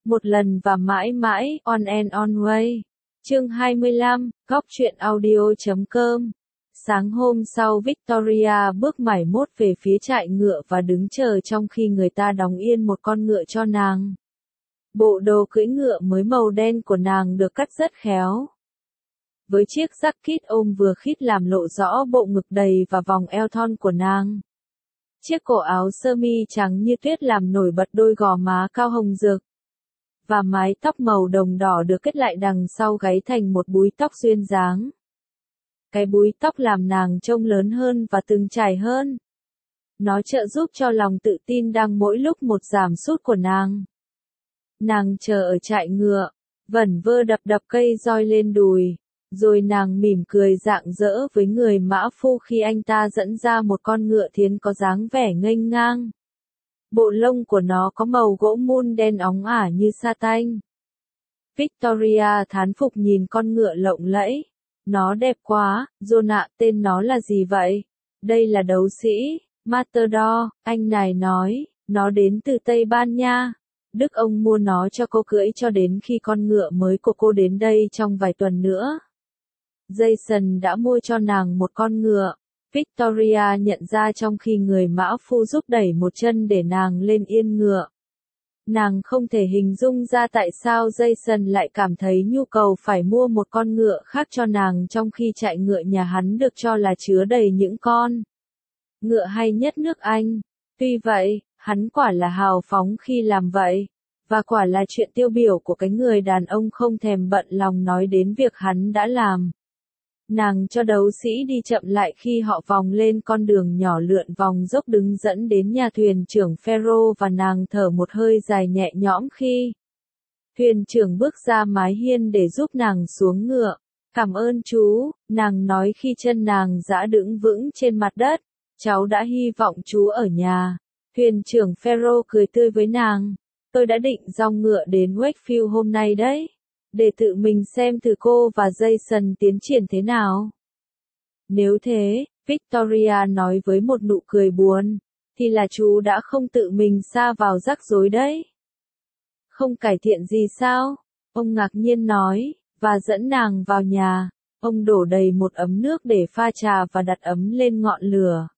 Một lần và mãi mãi, on and on way. Chương 25, góc truyện audio.com. Sáng hôm sau Victoria bước mải mốt về phía trại ngựa và đứng chờ trong khi người ta đóng yên một con ngựa cho nàng. Bộ đồ cưỡi ngựa mới màu đen của nàng được cắt rất khéo. Với chiếc jacket ôm vừa khít làm lộ rõ bộ ngực đầy và vòng eo thon của nàng. Chiếc cổ áo sơ mi trắng như tuyết làm nổi bật đôi gò má cao hồng rực. Và mái tóc màu đồng đỏ được kết lại đằng sau gáy thành một búi tóc duyên dáng. Cái búi tóc làm nàng trông lớn hơn và từng trải hơn. Nó trợ giúp cho lòng tự tin đang mỗi lúc một giảm sút của nàng. Nàng chờ ở trại ngựa, vẩn vơ đập cây roi lên đùi, rồi nàng mỉm cười rạng rỡ với người mã phu khi anh ta dẫn ra một con ngựa thiến có dáng vẻ nghênh ngang. Bộ lông của nó có màu gỗ mun đen óng ả như sa tanh. Victoria thán phục nhìn con ngựa lộng lẫy. Nó đẹp quá, John ạ, tên nó là gì vậy? Đây là đấu sĩ, Matador, anh này nói, nó đến từ Tây Ban Nha. Đức ông mua nó cho cô cưỡi cho đến khi con ngựa mới của cô đến đây trong vài tuần nữa. Jason đã mua cho nàng một con ngựa. Victoria nhận ra trong khi người mã phu giúp đẩy một chân để nàng lên yên ngựa. Nàng không thể hình dung ra tại sao Jason lại cảm thấy nhu cầu phải mua một con ngựa khác cho nàng trong khi trại ngựa nhà hắn được cho là chứa đầy những con ngựa hay nhất nước Anh. Tuy vậy, hắn quả là hào phóng khi làm vậy, và quả là chuyện tiêu biểu của cái người đàn ông không thèm bận lòng nói đến việc hắn đã làm. Nàng cho đấu sĩ đi chậm lại khi họ vòng lên con đường nhỏ lượn vòng dốc đứng dẫn đến nhà thuyền trưởng Pharaoh và nàng thở một hơi dài nhẹ nhõm khi thuyền trưởng bước ra mái hiên để giúp nàng xuống ngựa. Cảm ơn chú, nàng nói khi chân nàng dã đứng vững trên mặt đất. Cháu đã hy vọng chú ở nhà. Thuyền trưởng Pharaoh cười tươi với nàng. Tôi đã định dòng ngựa đến Wakefield hôm nay đấy. Để tự mình xem thử cô và Jason tiến triển thế nào. Nếu thế, Victoria nói với một nụ cười buồn, thì là chú đã không tự mình sa vào rắc rối đấy. Không cải thiện gì sao? Ông ngạc nhiên nói, và dẫn nàng vào nhà. Ông đổ đầy một ấm nước để pha trà và đặt ấm lên ngọn lửa.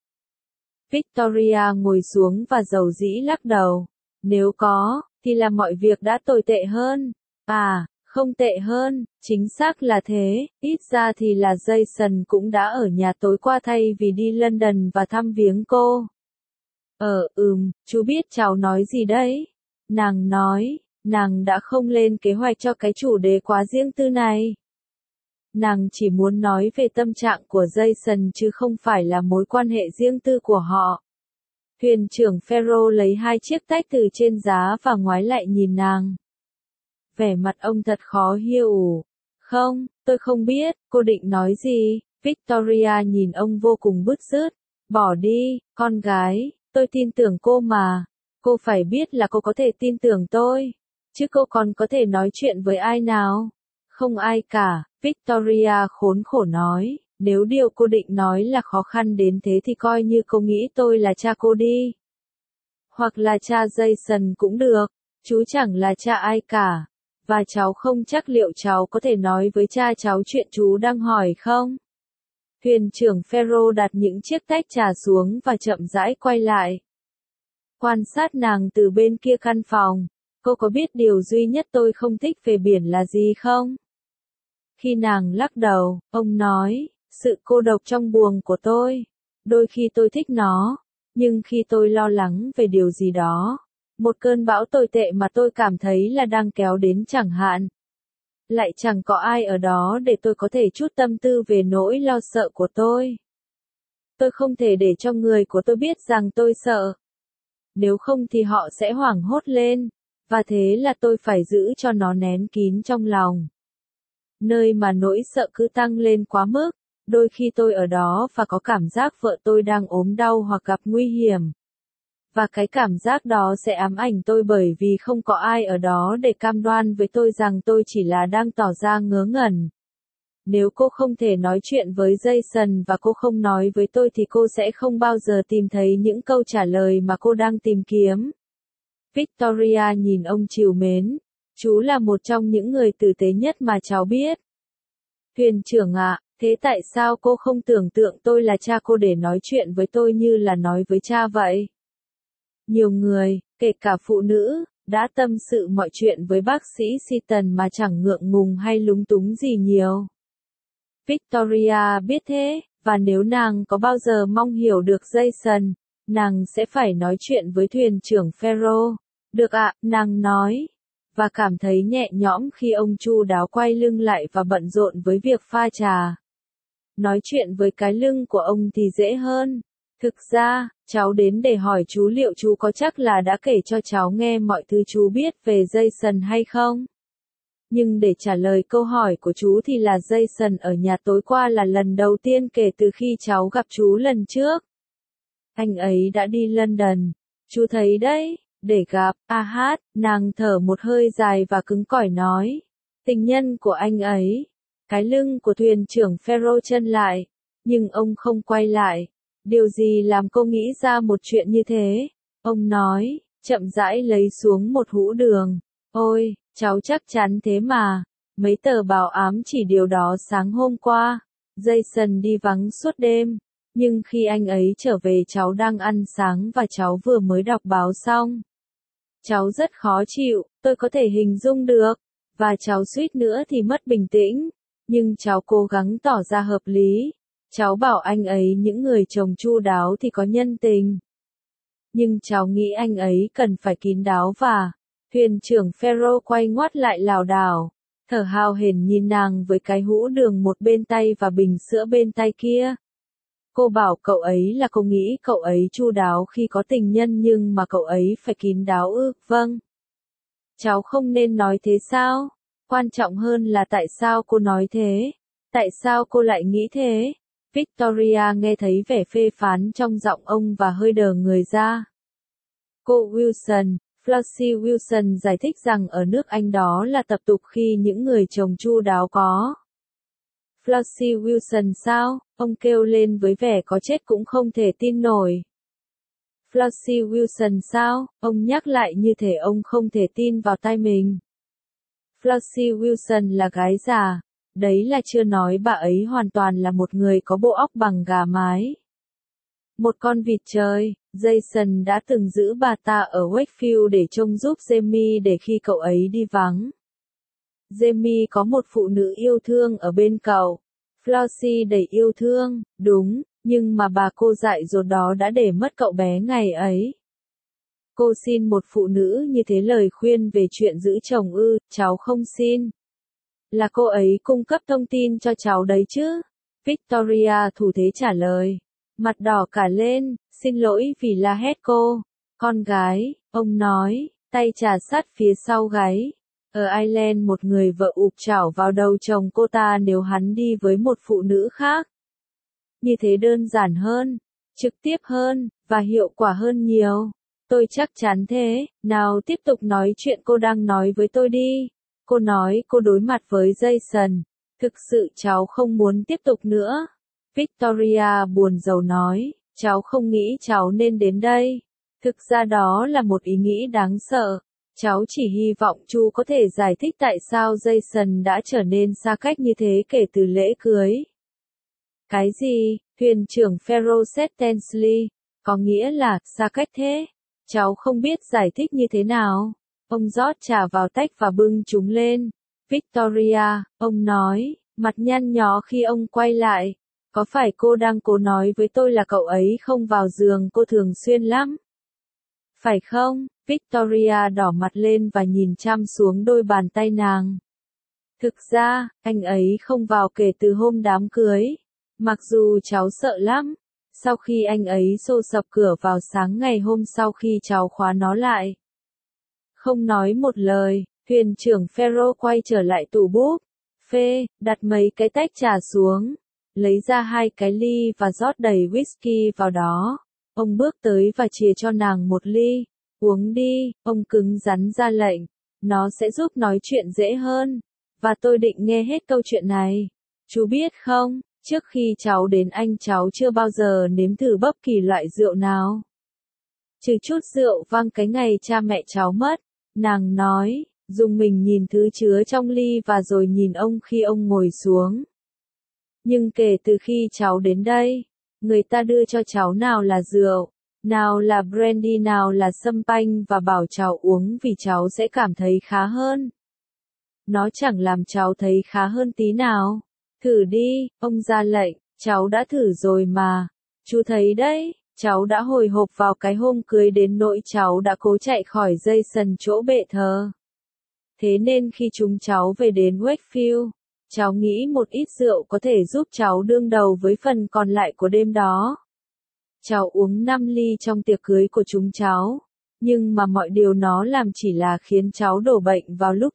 Victoria ngồi xuống và dầu dĩ lắc đầu. Nếu có, thì là mọi việc đã tồi tệ hơn. À, không tệ hơn, chính xác là thế, ít ra thì là Jason cũng đã ở nhà tối qua thay vì đi London và thăm viếng cô. Chú biết cháu nói gì đấy? Nàng nói, nàng đã không lên kế hoạch cho cái chủ đề quá riêng tư này. Nàng chỉ muốn nói về tâm trạng của Jason chứ không phải là mối quan hệ riêng tư của họ. Thuyền trưởng Pharaoh lấy hai chiếc tách từ trên giá và ngoái lại nhìn nàng. Vẻ mặt ông thật khó hiểu. Không, tôi không biết, cô định nói gì? Victoria nhìn ông vô cùng bứt rứt. Bỏ đi, con gái, tôi tin tưởng cô mà. Cô phải biết là cô có thể tin tưởng tôi. Chứ cô còn có thể nói chuyện với ai nào? Không ai cả, Victoria khốn khổ nói. Nếu điều cô định nói là khó khăn đến thế thì coi như cô nghĩ tôi là cha cô đi. Hoặc là cha Jason cũng được. Chú chẳng là cha ai cả. Và cháu không chắc liệu cháu có thể nói với cha cháu chuyện chú đang hỏi không? Thuyền trưởng Pharaoh đặt những chiếc tách trà xuống và chậm rãi quay lại. Quan sát nàng từ bên kia căn phòng. Cô có biết điều duy nhất tôi không thích về biển là gì không? Khi nàng lắc đầu, ông nói, sự cô độc trong buồng của tôi. Đôi khi tôi thích nó, nhưng khi tôi lo lắng về điều gì đó, một cơn bão tồi tệ mà tôi cảm thấy là đang kéo đến chẳng hạn. Lại chẳng có ai ở đó để tôi có thể chút tâm tư về nỗi lo sợ của tôi. Tôi không thể để cho người của tôi biết rằng tôi sợ. Nếu không thì họ sẽ hoảng hốt lên, và thế là tôi phải giữ cho nó nén kín trong lòng. Nơi mà nỗi sợ cứ tăng lên quá mức, đôi khi tôi ở đó và có cảm giác vợ tôi đang ốm đau hoặc gặp nguy hiểm. Và cái cảm giác đó sẽ ám ảnh tôi bởi vì không có ai ở đó để cam đoan với tôi rằng tôi chỉ là đang tỏ ra ngớ ngẩn. Nếu cô không thể nói chuyện với Jason và cô không nói với tôi thì cô sẽ không bao giờ tìm thấy những câu trả lời mà cô đang tìm kiếm. Victoria nhìn ông trìu mến. Chú là một trong những người tử tế nhất mà cháu biết. Thuyền trưởng ạ, thế tại sao cô không tưởng tượng tôi là cha cô để nói chuyện với tôi như là nói với cha vậy? Nhiều người, kể cả phụ nữ, đã tâm sự mọi chuyện với bác sĩ Seaton mà chẳng ngượng ngùng hay lúng túng gì nhiều. Victoria biết thế, và nếu nàng có bao giờ mong hiểu được Jason, nàng sẽ phải nói chuyện với thuyền trưởng Ferro. Được ạ, nàng nói. Và cảm thấy nhẹ nhõm khi ông chu đáo quay lưng lại và bận rộn với việc pha trà. Nói chuyện với cái lưng của ông thì dễ hơn. Thực ra, cháu đến để hỏi chú liệu chú có chắc là đã kể cho cháu nghe mọi thứ chú biết về Jason hay không? Nhưng để trả lời câu hỏi của chú thì là Jason ở nhà tối qua là lần đầu tiên kể từ khi cháu gặp chú lần trước. Anh ấy đã đi London. Chú thấy đấy, để gặp, nàng thở một hơi dài và cứng cỏi nói. Tình nhân của anh ấy. Cái lưng của thuyền trưởng Ferro chân lại. Nhưng ông không quay lại. Điều gì làm cô nghĩ ra một chuyện như thế? Ông nói, chậm rãi lấy xuống một hũ đường. Ôi, cháu chắc chắn thế mà. Mấy tờ báo ám chỉ điều đó sáng hôm qua. Jason đi vắng suốt đêm. Nhưng khi anh ấy trở về cháu đang ăn sáng và cháu vừa mới đọc báo xong. Cháu rất khó chịu, tôi có thể hình dung được. Và cháu suýt nữa thì mất bình tĩnh. Nhưng cháu cố gắng tỏ ra hợp lý. Cháu bảo anh ấy những người chồng chu đáo thì có nhân tình. Nhưng cháu nghĩ anh ấy cần phải kín đáo và... Thuyền trưởng Ferro quay ngoắt lại lảo đảo, thở hào hển nhìn nàng với cái hũ đường một bên tay và bình sữa bên tay kia. Cô bảo cậu ấy là cô nghĩ cậu ấy chu đáo khi có tình nhân nhưng mà cậu ấy phải kín đáo ư? Vâng. Cháu không nên nói thế sao? Quan trọng hơn là tại sao cô nói thế? Tại sao cô lại nghĩ thế? Victoria nghe thấy vẻ phê phán trong giọng ông và hơi đờ người ra. Cô Wilson, Flossie Wilson giải thích rằng ở nước Anh đó là tập tục khi những người chồng chu đáo có. Flossie Wilson sao? Ông kêu lên với vẻ có chết cũng không thể tin nổi. Flossie Wilson sao? Ông nhắc lại như thể ông không thể tin vào tai mình. Flossie Wilson là gái già. Đấy là chưa nói bà ấy hoàn toàn là một người có bộ óc bằng gà mái. Một con vịt trời, Jason đã từng giữ bà ta ở Wakefield để trông giúp Jamie để khi cậu ấy đi vắng. Jamie có một phụ nữ yêu thương ở bên cậu. Flossie đầy yêu thương, đúng, nhưng mà bà cô dại dột đó đã để mất cậu bé ngày ấy. Cô xin một phụ nữ như thế lời khuyên về chuyện giữ chồng ư? Cháu không xin. Là cô ấy cung cấp thông tin cho cháu đấy chứ? Victoria thủ thế trả lời. Mặt đỏ cả lên, xin lỗi vì la hét cô. Con gái, ông nói, tay trà sát phía sau gáy. Ở Ireland một người vợ ụp chảo vào đầu chồng cô ta nếu hắn đi với một phụ nữ khác. Như thế đơn giản hơn, trực tiếp hơn, và hiệu quả hơn nhiều. Tôi chắc chắn thế, nào tiếp tục nói chuyện cô đang nói với tôi đi. Cô nói cô đối mặt với Jason. Thực sự cháu không muốn tiếp tục nữa. Victoria buồn rầu nói, cháu không nghĩ cháu nên đến đây. Thực ra đó là một ý nghĩ đáng sợ. Cháu chỉ hy vọng chú có thể giải thích tại sao Jason đã trở nên xa cách như thế kể từ lễ cưới. Cái gì? Thuyền trưởng Ferro Tensley. Có nghĩa là, xa cách thế? Cháu không biết giải thích như thế nào. Ông rót trà vào tách và bưng chúng lên. Victoria, ông nói, mặt nhăn nhó khi ông quay lại. Có phải cô đang cố nói với tôi là cậu ấy không vào giường cô thường xuyên lắm? Phải không? Victoria đỏ mặt lên và nhìn chăm xuống đôi bàn tay nàng. Thực ra, anh ấy không vào kể từ hôm đám cưới. Mặc dù cháu sợ lắm. Sau khi anh ấy xô sập cửa vào sáng ngày hôm sau khi cháu khóa nó lại. Không nói một lời, thuyền trưởng Ferro quay trở lại tủ bút. Phê, đặt mấy cái tách trà xuống. Lấy ra 2 cái ly và rót đầy whisky vào đó. Ông bước tới và chìa cho nàng một ly. Uống đi, ông cứng rắn ra lệnh. Nó sẽ giúp nói chuyện dễ hơn. Và tôi định nghe hết câu chuyện này. Chú biết không, trước khi cháu đến Anh cháu chưa bao giờ nếm thử bất kỳ loại rượu nào. Trừ chút rượu vang cái ngày cha mẹ cháu mất. Nàng nói, dùng mình nhìn thứ chứa trong ly và rồi nhìn ông khi ông ngồi xuống. Nhưng kể từ khi cháu đến đây, người ta đưa cho cháu nào là rượu, nào là brandy, nào là champagne và bảo cháu uống vì cháu sẽ cảm thấy khá hơn. Nó chẳng làm cháu thấy khá hơn tí nào. Thử đi, ông ra lệnh, cháu đã thử rồi mà. Chú thấy đấy, cháu đã hồi hộp vào cái hôm cưới đến nỗi cháu đã cố chạy khỏi dây sần chỗ bệ thờ. Thế nên khi chúng cháu về đến Wakefield, cháu nghĩ một ít rượu có thể giúp cháu đương đầu với phần còn lại của đêm đó. Cháu uống 5 ly trong tiệc cưới của chúng cháu, nhưng mà mọi điều nó làm chỉ là khiến cháu đổ bệnh vào lúc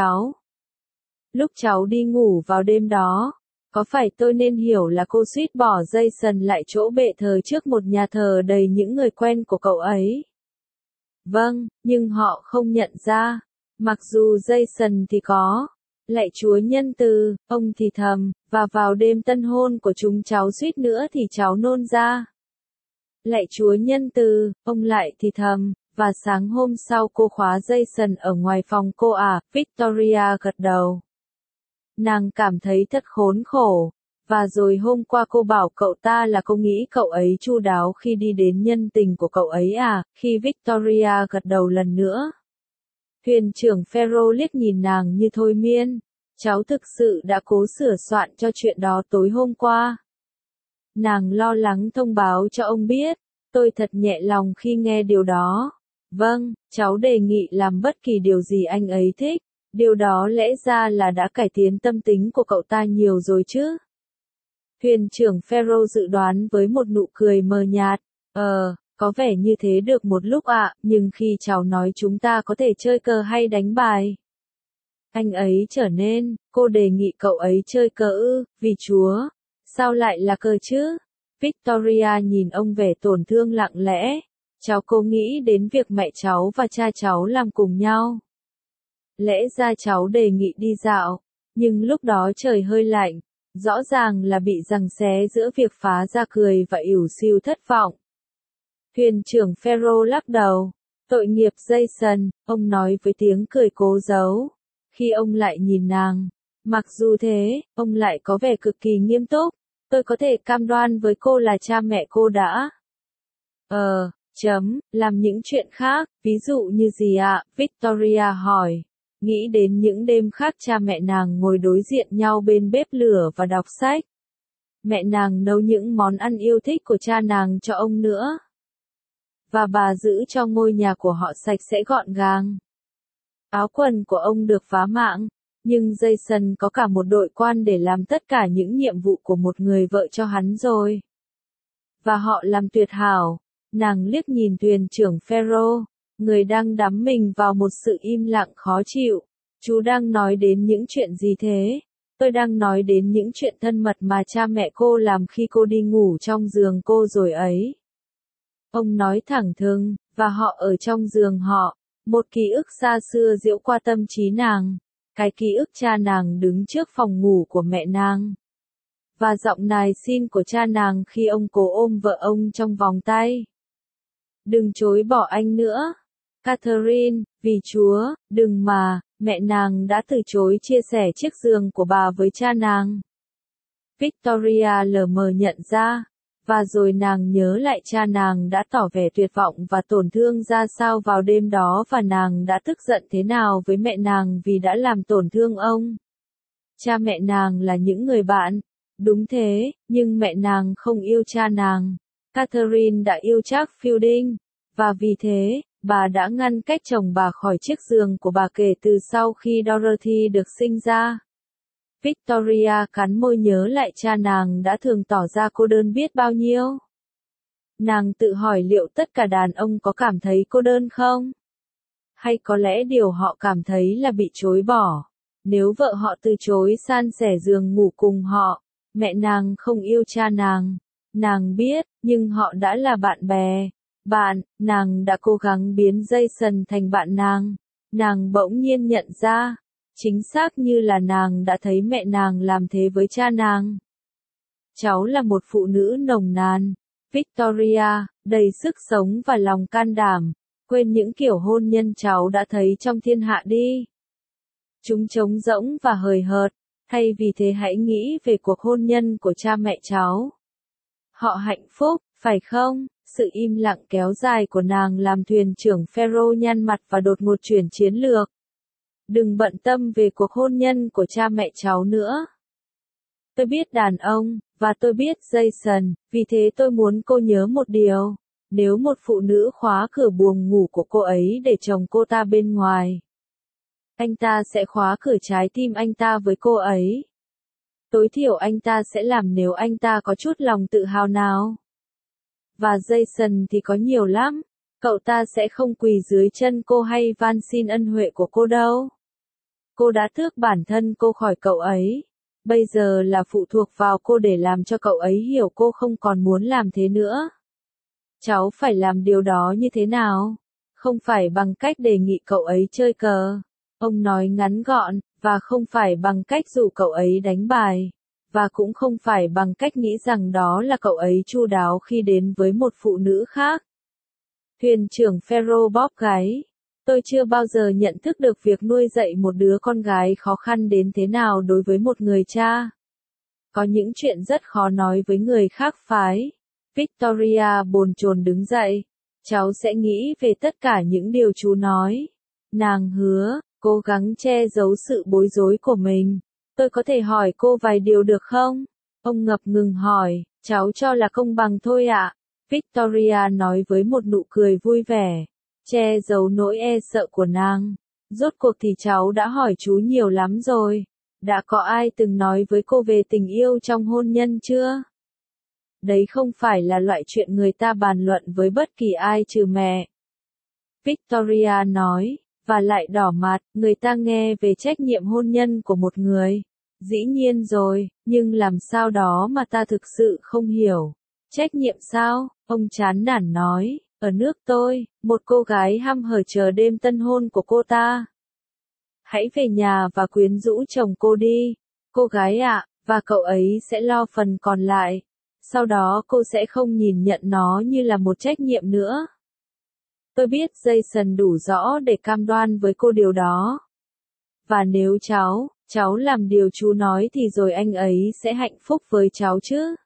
Lúc cháu đi ngủ vào đêm đó, có phải tôi nên hiểu là cô suýt bỏ Jason lại chỗ bệ thờ trước một nhà thờ đầy những người quen của cậu ấy? Vâng, nhưng họ không nhận ra. Mặc dù Jason thì có. Lạy Chúa nhân từ, ông thì thầm, và vào đêm tân hôn của chúng cháu suýt nữa thì cháu nôn ra. Lạy Chúa nhân từ, ông lại thì thầm, và sáng hôm sau cô khóa Jason ở ngoài phòng cô à, Victoria gật đầu. Nàng cảm thấy thật khốn khổ, và rồi hôm qua cô bảo cậu ta là cô nghĩ cậu ấy chu đáo khi đi đến nhân tình của cậu ấy à, khi Victoria gật đầu lần nữa. Thuyền trưởng Ferro liếc nhìn nàng như thôi miên, cháu thực sự đã cố sửa soạn cho chuyện đó tối hôm qua. Nàng lo lắng thông báo cho ông biết, tôi thật nhẹ lòng khi nghe điều đó. Vâng, cháu đề nghị làm bất kỳ điều gì anh ấy thích. Điều đó lẽ ra là đã cải tiến tâm tính của cậu ta nhiều rồi chứ. Thuyền trưởng Ferro dự đoán với một nụ cười mờ nhạt. Có vẻ như thế được một lúc ạ, nhưng khi cháu nói chúng ta có thể chơi cờ hay đánh bài. Anh ấy trở nên, cô đề nghị cậu ấy chơi cờ ư, vì Chúa. Sao lại là cờ chứ? Victoria nhìn ông vẻ tổn thương lặng lẽ. Cháu cô nghĩ đến việc mẹ cháu và cha cháu làm cùng nhau. Lẽ ra cháu đề nghị đi dạo, nhưng lúc đó trời hơi lạnh, rõ ràng là bị giằng xé giữa việc phá ra cười và ỉu xìu thất vọng. Thuyền trưởng Ferro lắc đầu, tội nghiệp Jason, ông nói với tiếng cười cố giấu. Khi ông lại nhìn nàng, mặc dù thế, ông lại có vẻ cực kỳ nghiêm túc, tôi có thể cam đoan với cô là cha mẹ cô đã. Làm những chuyện khác, ví dụ như gì ạ? Victoria hỏi. Nghĩ đến những đêm khác cha mẹ nàng ngồi đối diện nhau bên bếp lửa và đọc sách. Mẹ nàng nấu những món ăn yêu thích của cha nàng cho ông nữa. Và bà giữ cho ngôi nhà của họ sạch sẽ gọn gàng. Áo quần của ông được vá mạng, nhưng Jason có cả một đội quan để làm tất cả những nhiệm vụ của một người vợ cho hắn rồi. Và họ làm tuyệt hảo. Nàng liếc nhìn thuyền trưởng Ferro, người đang đắm mình vào một sự im lặng khó chịu. Chú đang nói đến những chuyện gì thế? Tôi đang nói đến những chuyện thân mật mà cha mẹ cô làm khi cô đi ngủ trong giường cô rồi ấy. Ông nói thẳng thừng, và họ ở trong giường họ. Một ký ức xa xưa diễu qua tâm trí nàng. Cái ký ức cha nàng đứng trước phòng ngủ của mẹ nàng. Và giọng nài xin của cha nàng khi ông cố ôm vợ ông trong vòng tay. Đừng chối bỏ anh nữa. Catherine, vì Chúa, đừng mà, mẹ nàng đã từ chối chia sẻ chiếc giường của bà với cha nàng. Victoria lờ mờ nhận ra, và rồi nàng nhớ lại cha nàng đã tỏ vẻ tuyệt vọng và tổn thương ra sao vào đêm đó và nàng đã tức giận thế nào với mẹ nàng vì đã làm tổn thương ông. Cha mẹ nàng là những người bạn, đúng thế, nhưng mẹ nàng không yêu cha nàng. Catherine đã yêu Jack Fielding, và vì thế, bà đã ngăn cách chồng bà khỏi chiếc giường của bà kể từ sau khi Dorothy được sinh ra. Victoria cắn môi nhớ lại cha nàng đã thường tỏ ra cô đơn biết bao nhiêu. Nàng tự hỏi liệu tất cả đàn ông có cảm thấy cô đơn không? Hay có lẽ điều họ cảm thấy là bị chối bỏ. Nếu vợ họ từ chối san sẻ giường ngủ cùng họ, mẹ nàng không yêu cha nàng. Nàng biết, nhưng họ đã là bạn bè. Nàng đã cố gắng biến Jason thành bạn nàng. Nàng bỗng nhiên nhận ra, chính xác như là nàng đã thấy mẹ nàng làm thế với cha nàng. Cháu là một phụ nữ nồng nàn, Victoria, đầy sức sống và lòng can đảm, quên những kiểu hôn nhân cháu đã thấy trong thiên hạ đi. Chúng trống rỗng và hời hợt, thay vì thế hãy nghĩ về cuộc hôn nhân của cha mẹ cháu. Họ hạnh phúc, phải không? Sự im lặng kéo dài của nàng làm thuyền trưởng Pharaoh nhăn mặt và đột ngột chuyển chiến lược. Đừng bận tâm về cuộc hôn nhân của cha mẹ cháu nữa. Tôi biết đàn ông, và tôi biết Jason, vì thế tôi muốn cô nhớ một điều. Nếu một phụ nữ khóa cửa buồng ngủ của cô ấy để chồng cô ta bên ngoài, anh ta sẽ khóa cửa trái tim anh ta với cô ấy. Tối thiểu anh ta sẽ làm nếu anh ta có chút lòng tự hào nào. Và Jason thì có nhiều lắm. Cậu ta sẽ không quỳ dưới chân cô hay van xin ân huệ của cô đâu. Cô đã tước bản thân cô khỏi cậu ấy. Bây giờ là phụ thuộc vào cô để làm cho cậu ấy hiểu cô không còn muốn làm thế nữa. Cháu phải làm điều đó như thế nào? Không phải bằng cách đề nghị cậu ấy chơi cờ. Ông nói ngắn gọn, và không phải bằng cách dụ cậu ấy đánh bài. Và cũng không phải bằng cách nghĩ rằng đó là cậu ấy chu đáo khi đến với một phụ nữ khác. Thuyền trưởng Pharaoh bóp gáy. Tôi chưa bao giờ nhận thức được việc nuôi dạy một đứa con gái khó khăn đến thế nào đối với một người cha. Có những chuyện rất khó nói với người khác phái. Victoria bồn chồn đứng dậy. Cháu sẽ nghĩ về tất cả những điều chú nói. Nàng hứa, cố gắng che giấu sự bối rối của mình. Tôi có thể hỏi cô vài điều được không? Ông ngập ngừng hỏi, cháu cho là công bằng thôi ạ. Victoria nói với một nụ cười vui vẻ, che giấu nỗi e sợ của nàng. Rốt cuộc thì cháu đã hỏi chú nhiều lắm rồi. Đã có ai từng nói với cô về tình yêu trong hôn nhân chưa? Đấy không phải là loại chuyện người ta bàn luận với bất kỳ ai trừ mẹ. Victoria nói, và lại đỏ mặt, người ta nghe về trách nhiệm hôn nhân của một người. Dĩ nhiên rồi, nhưng làm sao đó mà ta thực sự không hiểu. Trách nhiệm sao? Ông chán nản nói, ở nước tôi, một cô gái hăm hở chờ đêm tân hôn của cô ta. Hãy về nhà và quyến rũ chồng cô đi, cô gái ạ, và cậu ấy sẽ lo phần còn lại. Sau đó cô sẽ không nhìn nhận nó như là một trách nhiệm nữa. Tôi biết Jason đủ rõ để cam đoan với cô điều đó. Và nếu cháu làm điều chú nói thì rồi anh ấy sẽ hạnh phúc với cháu chứ.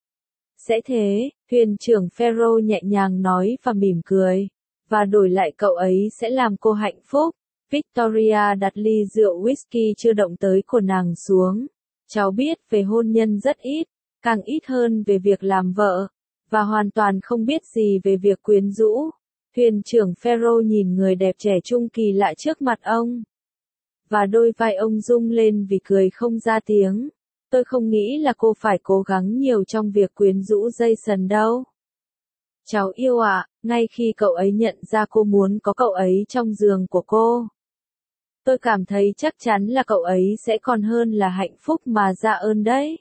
Sẽ thế, thuyền trưởng Pharaoh nhẹ nhàng nói và mỉm cười. Và đổi lại cậu ấy sẽ làm cô hạnh phúc. Victoria đặt ly rượu whisky chưa động tới của nàng xuống. Cháu biết về hôn nhân rất ít, càng ít hơn về việc làm vợ, và hoàn toàn không biết gì về việc quyến rũ. Thuyền trưởng Pharaoh nhìn người đẹp trẻ trung kỳ lạ trước mặt ông. Và đôi vai ông rung lên vì cười không ra tiếng. Tôi không nghĩ là cô phải cố gắng nhiều trong việc quyến rũ Jason đâu. Cháu yêu ạ, ngay khi cậu ấy nhận ra cô muốn có cậu ấy trong giường của cô. Tôi cảm thấy chắc chắn là cậu ấy sẽ còn hơn là hạnh phúc mà dạ ơn đấy.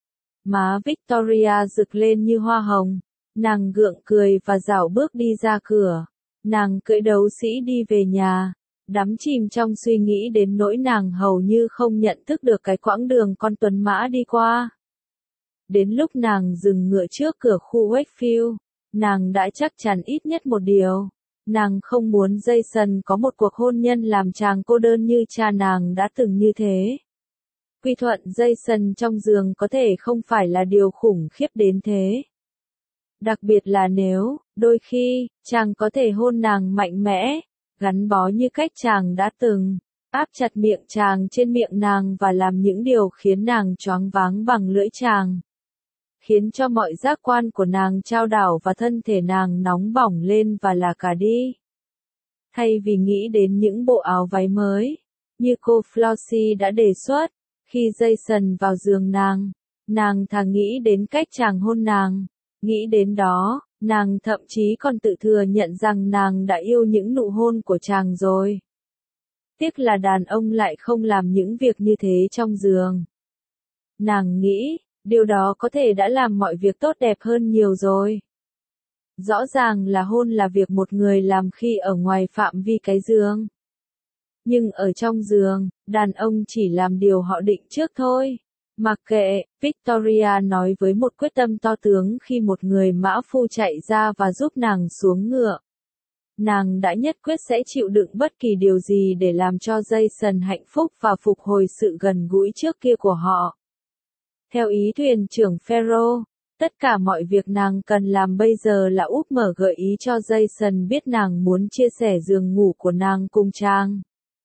Má Victoria rực lên như hoa hồng. Nàng gượng cười và rảo bước đi ra cửa. Nàng cưỡi đấu sĩ đi về nhà, đắm chìm trong suy nghĩ đến nỗi nàng hầu như không nhận thức được cái quãng đường con tuấn mã đi qua. Đến lúc nàng dừng ngựa trước cửa khu Wakefield, nàng đã chắc chắn ít nhất một điều. Nàng không muốn Jason có một cuộc hôn nhân làm chàng cô đơn như cha nàng đã từng như thế. Quy thuận Jason trong giường có thể không phải là điều khủng khiếp đến thế. Đặc biệt là nếu, đôi khi, chàng có thể hôn nàng mạnh mẽ, gắn bó như cách chàng đã từng, áp chặt miệng chàng trên miệng nàng và làm những điều khiến nàng choáng váng bằng lưỡi chàng. Khiến cho mọi giác quan của nàng chao đảo và thân thể nàng nóng bỏng lên và là cả đi. Thay vì nghĩ đến những bộ áo váy mới, như cô Flossie đã đề xuất, khi Jason vào giường nàng thà nghĩ đến cách chàng hôn nàng. Nghĩ đến đó, nàng thậm chí còn tự thừa nhận rằng nàng đã yêu những nụ hôn của chàng rồi. Tiếc là đàn ông lại không làm những việc như thế trong giường. Nàng nghĩ, điều đó có thể đã làm mọi việc tốt đẹp hơn nhiều rồi. Rõ ràng là hôn là việc một người làm khi ở ngoài phạm vi cái giường. Nhưng ở trong giường, đàn ông chỉ làm điều họ định trước thôi. Mặc kệ, Victoria nói với một quyết tâm to tướng khi một người mã phu chạy ra và giúp nàng xuống ngựa. nàng đã nhất quyết sẽ chịu đựng bất kỳ điều gì để làm cho Jason hạnh phúc và phục hồi sự gần gũi trước kia của họ. Theo ý thuyền trưởng Ferro, tất cả mọi việc nàng cần làm bây giờ là úp mở gợi ý cho Jason biết nàng muốn chia sẻ giường ngủ của nàng cùng chàng.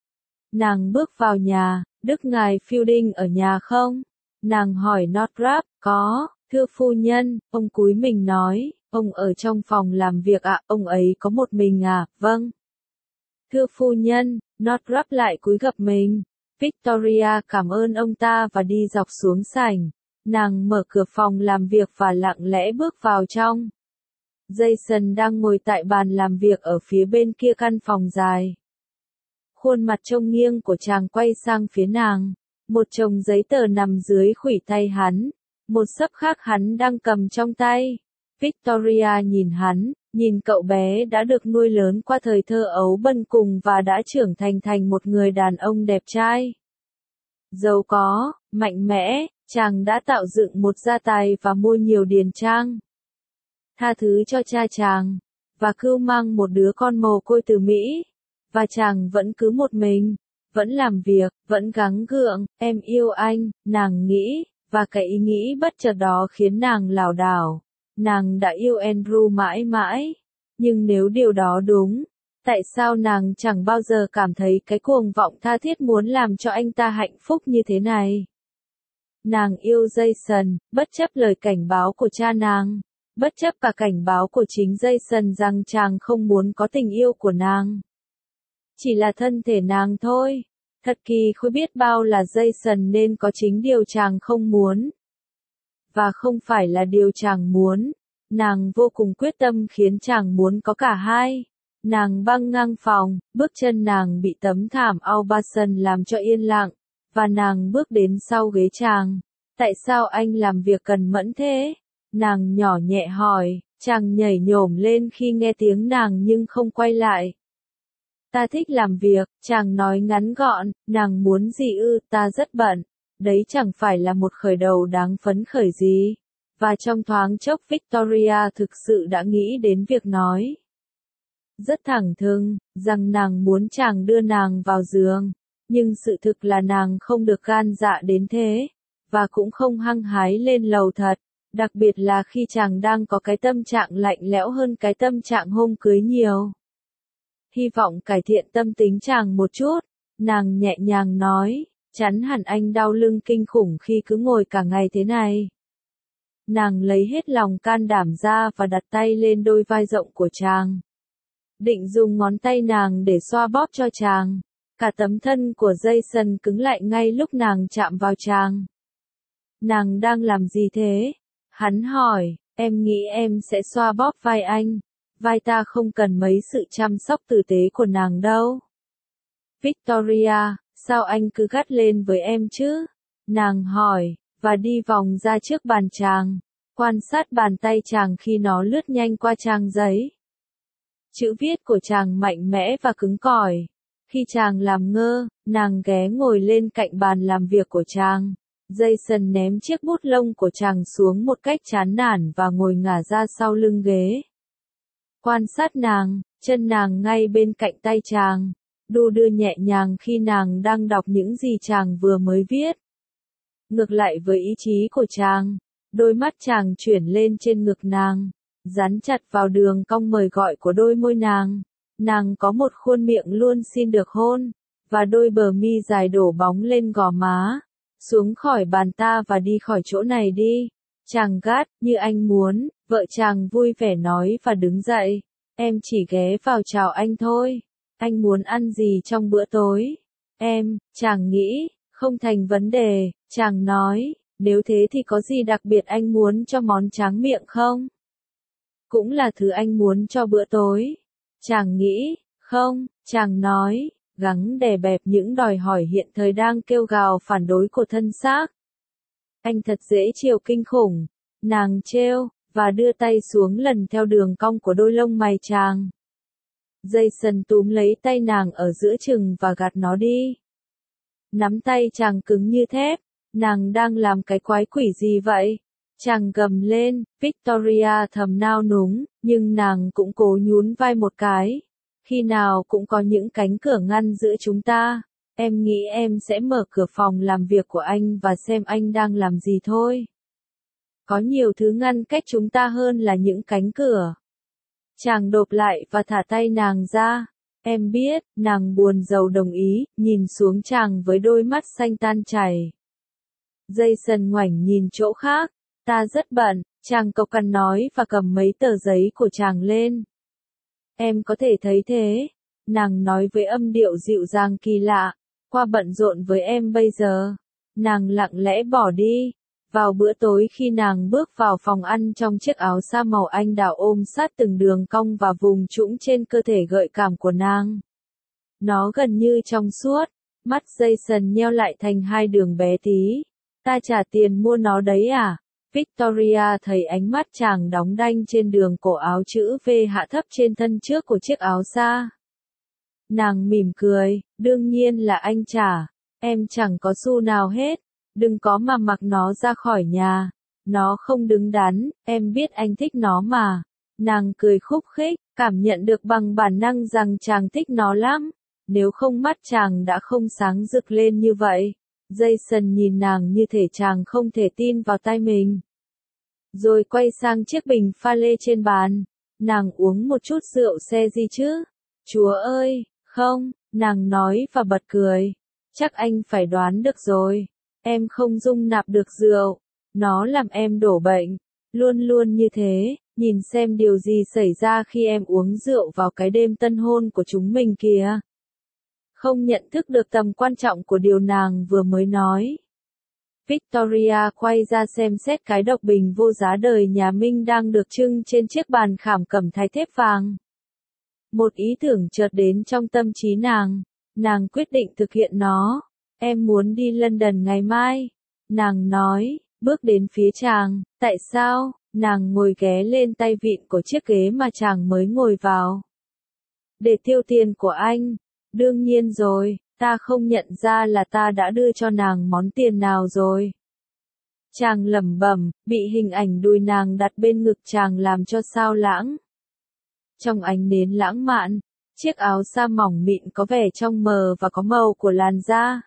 Nàng bước vào nhà, Đức ngài Fielding ở nhà không? Nàng hỏi Northrop, có, thưa phu nhân, ông cúi mình nói, ông ở trong phòng làm việc ạ, ông ấy có một mình à, vâng. Thưa phu nhân, Northrop lại cúi gập mình. Victoria cảm ơn ông ta và đi dọc xuống sảnh. Nàng mở cửa phòng làm việc và lặng lẽ bước vào trong. Jason đang ngồi tại bàn làm việc ở phía bên kia căn phòng dài. Khuôn mặt trông nghiêng của chàng quay sang phía nàng. Một chồng giấy tờ nằm dưới khuỷu tay hắn. Một xấp khác hắn đang cầm trong tay. Victoria nhìn hắn, nhìn cậu bé đã được nuôi lớn qua thời thơ ấu bần cùng và đã trưởng thành một người đàn ông đẹp trai. Giàu có, mạnh mẽ, chàng đã tạo dựng một gia tài và mua nhiều điền trang. Tha thứ cho cha chàng, và cưu mang một đứa con mồ côi từ Mỹ. Và chàng vẫn cứ một mình, vẫn làm việc, vẫn gắng gượng, em yêu anh, nàng nghĩ, và cái ý nghĩ bất chợt đó khiến nàng lảo đảo. Nàng đã yêu Andrew mãi mãi, nhưng nếu điều đó đúng, tại sao nàng chẳng bao giờ cảm thấy cái cuồng vọng tha thiết muốn làm cho anh ta hạnh phúc như thế này? Nàng yêu Jason, bất chấp lời cảnh báo của cha nàng, bất chấp cả cảnh báo của chính Jason rằng chàng không muốn có tình yêu của nàng. Chỉ là thân thể nàng thôi. Thật kỳ không biết bao là Jason nên có chính điều chàng không muốn. Và không phải là điều chàng muốn. Nàng vô cùng quyết tâm khiến chàng muốn có cả hai. Nàng băng ngang phòng, bước chân nàng bị tấm thảm Aubason làm cho yên lặng, và nàng bước đến sau ghế chàng. Tại sao anh làm việc cần mẫn thế? Nàng nhỏ nhẹ hỏi, chàng nhảy nhổm lên khi nghe tiếng nàng nhưng không quay lại. Ta thích làm việc, chàng nói ngắn gọn, nàng muốn gì ư, ta rất bận. Đấy chẳng phải là một khởi đầu đáng phấn khởi gì. Và trong thoáng chốc Victoria thực sự đã nghĩ đến việc nói. Rất thẳng thừng, rằng nàng muốn chàng đưa nàng vào giường. Nhưng sự thực là nàng không được gan dạ đến thế. Và cũng không hăng hái lên lầu thật. Đặc biệt là khi chàng đang có cái tâm trạng lạnh lẽo hơn cái tâm trạng hôm cưới nhiều. Hy vọng cải thiện tâm tính chàng một chút. Nàng nhẹ nhàng nói, chắn hẳn anh đau lưng kinh khủng khi cứ ngồi cả ngày thế này. Nàng lấy hết lòng can đảm ra và đặt tay lên đôi vai rộng của chàng. Định dùng ngón tay nàng để xoa bóp cho chàng. Cả tấm thân của Jason cứng lại ngay lúc nàng chạm vào chàng. Nàng đang làm gì thế? Hắn hỏi, em nghĩ em sẽ xoa bóp vai anh. Vai ta không cần mấy sự chăm sóc tử tế của nàng đâu. Victoria, sao anh cứ gắt lên với em chứ? Nàng hỏi, và đi vòng ra trước bàn chàng, quan sát bàn tay chàng khi nó lướt nhanh qua trang giấy. Chữ viết của chàng mạnh mẽ và cứng cỏi. Khi chàng làm ngơ, nàng ghé ngồi lên cạnh bàn làm việc của chàng. Jason ném chiếc bút lông của chàng xuống một cách chán nản và ngồi ngả ra sau lưng ghế. Quan sát nàng, chân nàng ngay bên cạnh tay chàng, đu đưa nhẹ nhàng khi nàng đang đọc những gì chàng vừa mới viết. Ngược lại với ý chí của chàng, đôi mắt chàng chuyển lên trên ngực nàng, dán chặt vào đường cong mời gọi của đôi môi nàng. Nàng có một khuôn miệng luôn xin được hôn, và đôi bờ mi dài đổ bóng lên gò má. Xuống khỏi bàn ta và đi khỏi chỗ này đi. Chàng gắt, như anh muốn, vợ chàng vui vẻ nói và đứng dậy. Em chỉ ghé vào chào anh thôi. Anh muốn ăn gì trong bữa tối? Chàng nghĩ, không thành vấn đề, chàng nói, nếu thế thì có gì đặc biệt anh muốn cho món tráng miệng không? Cũng là thứ anh muốn cho bữa tối. Chàng nghĩ, không, chàng nói, gắng đè bẹp những đòi hỏi hiện thời đang kêu gào phản đối của thân xác. Anh thật dễ chiều kinh khủng, nàng trêu, và đưa tay xuống lần theo đường cong của đôi lông mày chàng. Jason túm lấy tay nàng ở giữa chừng và gạt nó đi. Nắm tay chàng cứng như thép, nàng đang làm cái quái quỷ gì vậy? Chàng gầm lên, Victoria thầm nao núng, nhưng nàng cũng cố nhún vai một cái. Khi nào cũng có những cánh cửa ngăn giữa chúng ta. Em nghĩ em sẽ mở cửa phòng làm việc của anh và xem anh đang làm gì thôi. Có nhiều thứ ngăn cách chúng ta hơn là những cánh cửa. Chàng độp lại và thả tay nàng ra. Em biết, nàng buồn rầu đồng ý, nhìn xuống chàng với đôi mắt xanh tan chảy. Jason ngoảnh nhìn chỗ khác. Ta rất bận, chàng cộc cằn nói và cầm mấy tờ giấy của chàng lên. Em có thể thấy thế. Nàng nói với âm điệu dịu dàng kỳ lạ. Qua bận rộn với em bây giờ. Nàng lặng lẽ bỏ đi. Vào bữa tối khi nàng bước vào phòng ăn trong chiếc áo sa màu anh đào ôm sát từng đường cong và vùng trũng trên cơ thể gợi cảm của nàng. Nó gần như trong suốt, mắt Jason nheo lại thành hai đường bé tí. Ta trả tiền mua nó đấy à? Victoria thấy ánh mắt chàng đóng đanh trên đường cổ áo chữ V hạ thấp trên thân trước của chiếc áo sa. Nàng mỉm cười, đương nhiên là anh trả, em chẳng có xu nào hết. Đừng có mà mặc nó ra khỏi nhà. Nó không đứng đắn, em biết anh thích nó mà. Nàng cười khúc khích, cảm nhận được bằng bản năng rằng chàng thích nó lắm. Nếu không mắt chàng đã không sáng rực lên như vậy. Jason nhìn nàng như thể chàng không thể tin vào tai mình. Rồi quay sang chiếc bình pha lê trên bàn. Nàng uống một chút rượu xe gì chứ? Chúa ơi, không, nàng nói và bật cười. Chắc anh phải đoán được rồi. Em không dung nạp được rượu. Nó làm em đổ bệnh. Luôn luôn như thế, nhìn xem điều gì xảy ra khi em uống rượu vào cái đêm tân hôn của chúng mình kìa. Không nhận thức được tầm quan trọng của điều nàng vừa mới nói. Victoria quay ra xem xét cái độc bình vô giá đời nhà Minh đang được trưng trên chiếc bàn khảm cẩm thạch thép vàng. Một ý tưởng chợt đến trong tâm trí nàng. Nàng quyết định thực hiện nó. Em muốn đi London ngày mai. Nàng nói, bước đến phía chàng. Tại sao? Nàng ngồi ghé lên tay vịn của chiếc ghế mà chàng mới ngồi vào. Để tiêu tiền của anh. Đương nhiên rồi, ta không nhận ra là ta đã đưa cho nàng món tiền nào rồi. Chàng lẩm bẩm, bị hình ảnh đùi nàng đặt bên ngực chàng làm cho sao lãng. Trong ánh nến lãng mạn, chiếc áo sa mỏng mịn có vẻ trong mờ và có màu của làn da.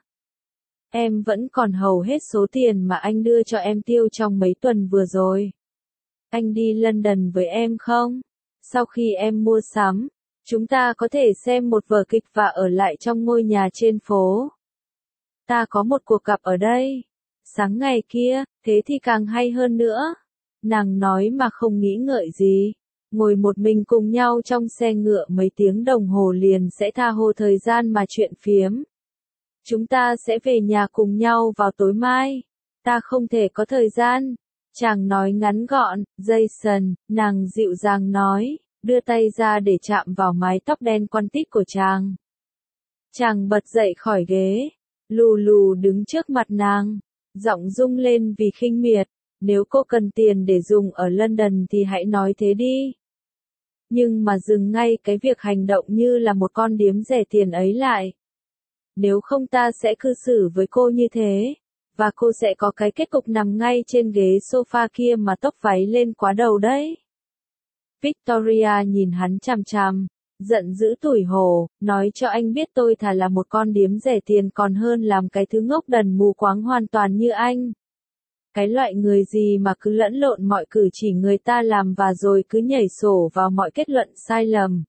Em vẫn còn hầu hết số tiền mà anh đưa cho em tiêu trong mấy tuần vừa rồi. Anh đi London với em không? Sau khi em mua sắm, chúng ta có thể xem một vở kịch và ở lại trong ngôi nhà trên phố. Ta có một cuộc gặp ở đây. Sáng ngày kia, thế thì càng hay hơn nữa. Nàng nói mà không nghĩ ngợi gì. Ngồi một mình cùng nhau trong xe ngựa mấy tiếng đồng hồ liền sẽ tha hồ thời gian mà chuyện phiếm. Chúng ta sẽ về nhà cùng nhau vào tối mai. Ta không thể có thời gian. Chàng nói ngắn gọn. Jason, nàng dịu dàng nói, đưa tay ra để chạm vào mái tóc đen quăn tít của chàng. Chàng bật dậy khỏi ghế, lù lù đứng trước mặt nàng, giọng rung lên vì khinh miệt. Nếu cô cần tiền để dùng ở London thì hãy nói thế đi. Nhưng mà dừng ngay cái việc hành động như là một con điếm rẻ tiền ấy lại. Nếu không ta sẽ cư xử với cô như thế, và cô sẽ có cái kết cục nằm ngay trên ghế sofa kia mà tóc váy lên quá đầu đấy. Victoria nhìn hắn chằm chằm, giận dữ tủi hổ, nói cho anh biết tôi thà là một con điếm rẻ tiền còn hơn làm cái thứ ngốc đần mù quáng hoàn toàn như anh. Cái loại người gì mà cứ lẫn lộn mọi cử chỉ người ta làm và rồi cứ nhảy sổ vào mọi kết luận sai lầm.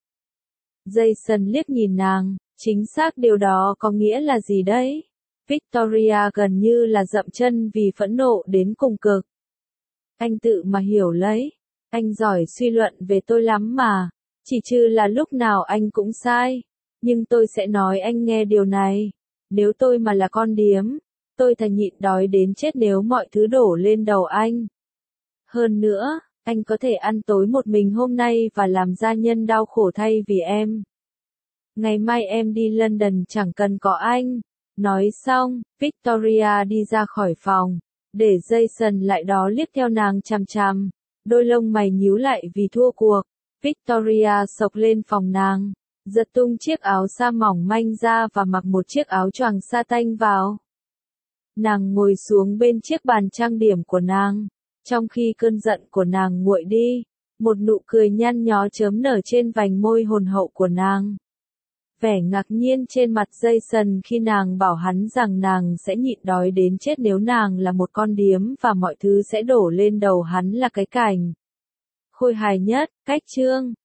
Jason liếc nhìn nàng, chính xác điều đó có nghĩa là gì đấy? Victoria gần như là dậm chân vì phẫn nộ đến cùng cực. Anh tự mà hiểu lấy. Anh giỏi suy luận về tôi lắm mà. Chỉ trừ là lúc nào anh cũng sai. Nhưng tôi sẽ nói anh nghe điều này. Nếu tôi mà là con điếm, tôi thà nhịn đói đến chết nếu mọi thứ đổ lên đầu anh. Hơn nữa, anh có thể ăn tối một mình hôm nay và làm gia nhân đau khổ thay vì em. Ngày mai em đi London chẳng cần có anh. Nói xong, Victoria đi ra khỏi phòng, để Jason lại đó liếc theo nàng chằm chằm. Đôi lông mày nhíu lại vì thua cuộc. Victoria xộc lên phòng nàng, giật tung chiếc áo sa mỏng manh ra và mặc một chiếc áo choàng sa tanh vào. Nàng ngồi xuống bên chiếc bàn trang điểm của nàng. Trong khi cơn giận của nàng nguội đi, Một nụ cười nhăn nhó chớm nở trên vành môi hồn hậu của nàng. Vẻ ngạc nhiên trên mặt Jason khi nàng bảo hắn rằng nàng sẽ nhịn đói đến chết nếu nàng là một con điếm và mọi thứ sẽ đổ lên đầu hắn là cái cành. Khôi hài nhất, cách chương.